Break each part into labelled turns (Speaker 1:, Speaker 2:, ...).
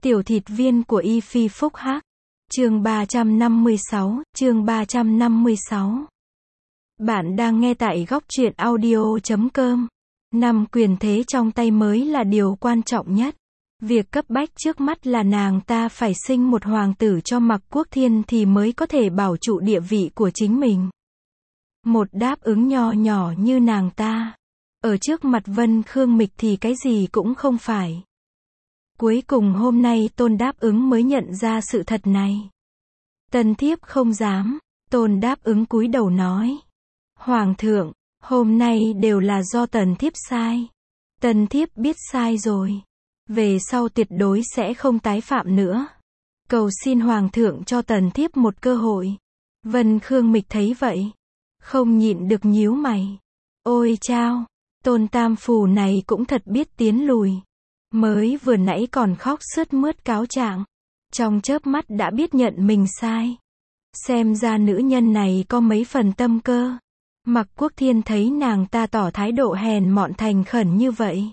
Speaker 1: Tiểu thịt viên của Y Phi Phúc Hắc. Chương 356, chương 356. Bạn đang nghe tại góc truyện audio.com. 5 quyền thế trong tay mới là điều quan trọng nhất. Việc cấp bách trước mắt là nàng ta phải sinh một hoàng tử cho Mạc Quốc Thiên thì mới có thể bảo trụ địa vị của chính mình. Một đáp ứng nho nhỏ như nàng ta, ở trước mặt Vân Khương Mịch thì cái gì cũng không phải. Cuối cùng hôm nay Tôn đáp ứng mới nhận ra sự thật này. Tần thiếp không dám. Tôn đáp ứng cúi đầu nói. Hoàng thượng, hôm nay đều là do tần thiếp sai. Tần thiếp biết sai rồi. Về sau tuyệt đối sẽ không tái phạm nữa. Cầu xin hoàng thượng cho tần thiếp một cơ hội. Vân Khương Mịch thấy vậy, không nhịn được nhíu mày. Ôi chao, Tôn tam phù này cũng thật biết tiến lùi. Mới vừa nãy còn khóc sướt mướt cáo trạng, trong chớp mắt đã biết nhận mình sai. Xem ra nữ nhân này có mấy phần tâm cơ. Mạc Quốc Thiên thấy nàng ta tỏ thái độ hèn mọn thành khẩn như vậy,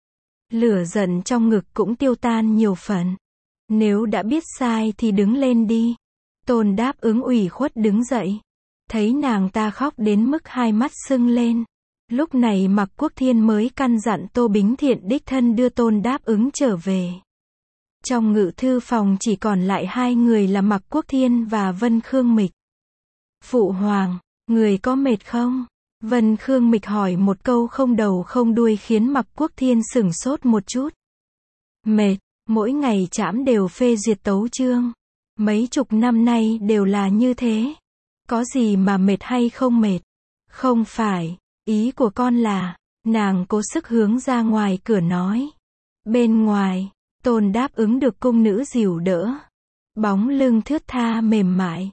Speaker 1: lửa giận trong ngực cũng tiêu tan nhiều phần. Nếu đã biết sai thì đứng lên đi. Tôn đáp ứng ủy khuất đứng dậy. Thấy nàng ta khóc đến mức hai mắt sưng lên. Lúc này Mạc Quốc Thiên mới căn dặn Tô Bính Thiện đích thân đưa Tôn đáp ứng trở về. Trong ngự thư phòng chỉ còn lại hai người là Mạc Quốc Thiên và Vân Khương Mịch. Phụ hoàng, người có mệt không? Vân Khương Mịch hỏi một câu không đầu không đuôi khiến Mạc Quốc Thiên sửng sốt một chút. Mệt, mỗi ngày trẫm đều phê duyệt tấu chương. Mấy chục năm nay đều là như thế. Có gì mà mệt hay không mệt? Không phải, ý của con là, nàng cố sức hướng ra ngoài cửa nói. Bên ngoài, Tôn đáp ứng được cung nữ dìu đỡ. Bóng lưng thướt tha mềm mại.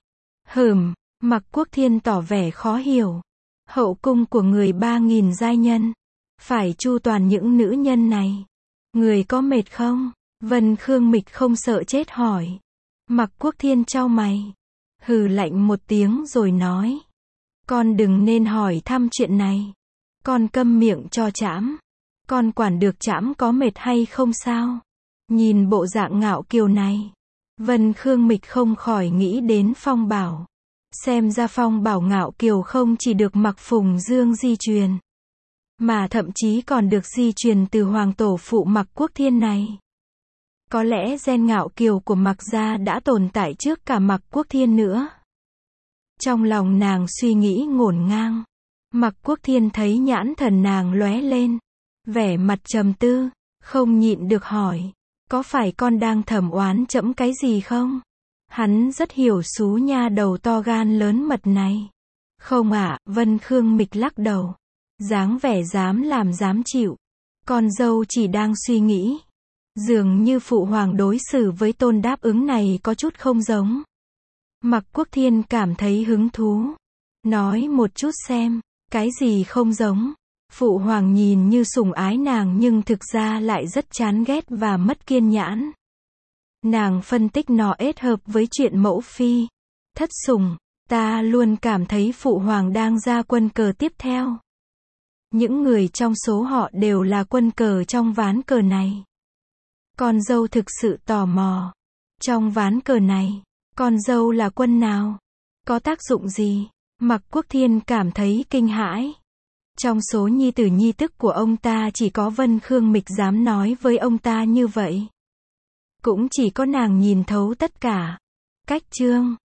Speaker 1: Mạc Quốc Thiên tỏ vẻ khó hiểu. Hậu cung của người 3.000 giai nhân, phải chu toàn những nữ nhân này. Người có mệt không? Vân Khương Mịch không sợ chết hỏi. Mạc Quốc Thiên chau mày, hừ lạnh một tiếng rồi nói. Con đừng nên hỏi thăm chuyện này. Con câm miệng cho trẫm. Con quản được trẫm có mệt hay không sao? Nhìn bộ dạng ngạo kiều này, Vân Khương Mịch không khỏi nghĩ đến Phong Bảo. Xem ra Phong Bảo ngạo kiều không chỉ được Mạc Phùng Dương di truyền, mà thậm chí còn được di truyền từ hoàng tổ phụ Mạc Quốc Thiên này. Có lẽ gen ngạo kiều của Mạc gia đã tồn tại trước cả Mạc Quốc Thiên nữa. Trong lòng nàng suy nghĩ ngổn ngang. Mạc Quốc Thiên thấy nhãn thần nàng lóe lên, vẻ mặt trầm tư, không nhịn được hỏi. Có phải con đang thẩm oán trẫm cái gì không? Hắn rất hiểu xú nha đầu to gan lớn mật này. Không ạ, Vân Khương Mịch lắc đầu. Dáng vẻ dám làm dám chịu. Con dâu chỉ đang suy nghĩ. Dường như phụ hoàng đối xử với Tôn đáp ứng này có chút không giống. Mạc Quốc Thiên cảm thấy hứng thú. Nói một chút xem, cái gì không giống? Phụ hoàng nhìn như sủng ái nàng nhưng thực ra lại rất chán ghét và mất kiên nhẫn. Nàng phân tích nó kết hợp với chuyện mẫu phi thất sủng. Ta luôn cảm thấy phụ hoàng đang ra quân cờ tiếp theo. Những người trong số họ đều là quân cờ trong ván cờ này. Con dâu thực sự tò mò. Trong ván cờ này, con dâu là quân nào? Có tác dụng gì? Mạc Quốc Thiên cảm thấy kinh hãi. Trong số nhi tử nhi tức của ông ta chỉ có Vân Khương Mịch dám nói với ông ta như vậy. Cũng chỉ có nàng nhìn thấu tất cả. Cách chương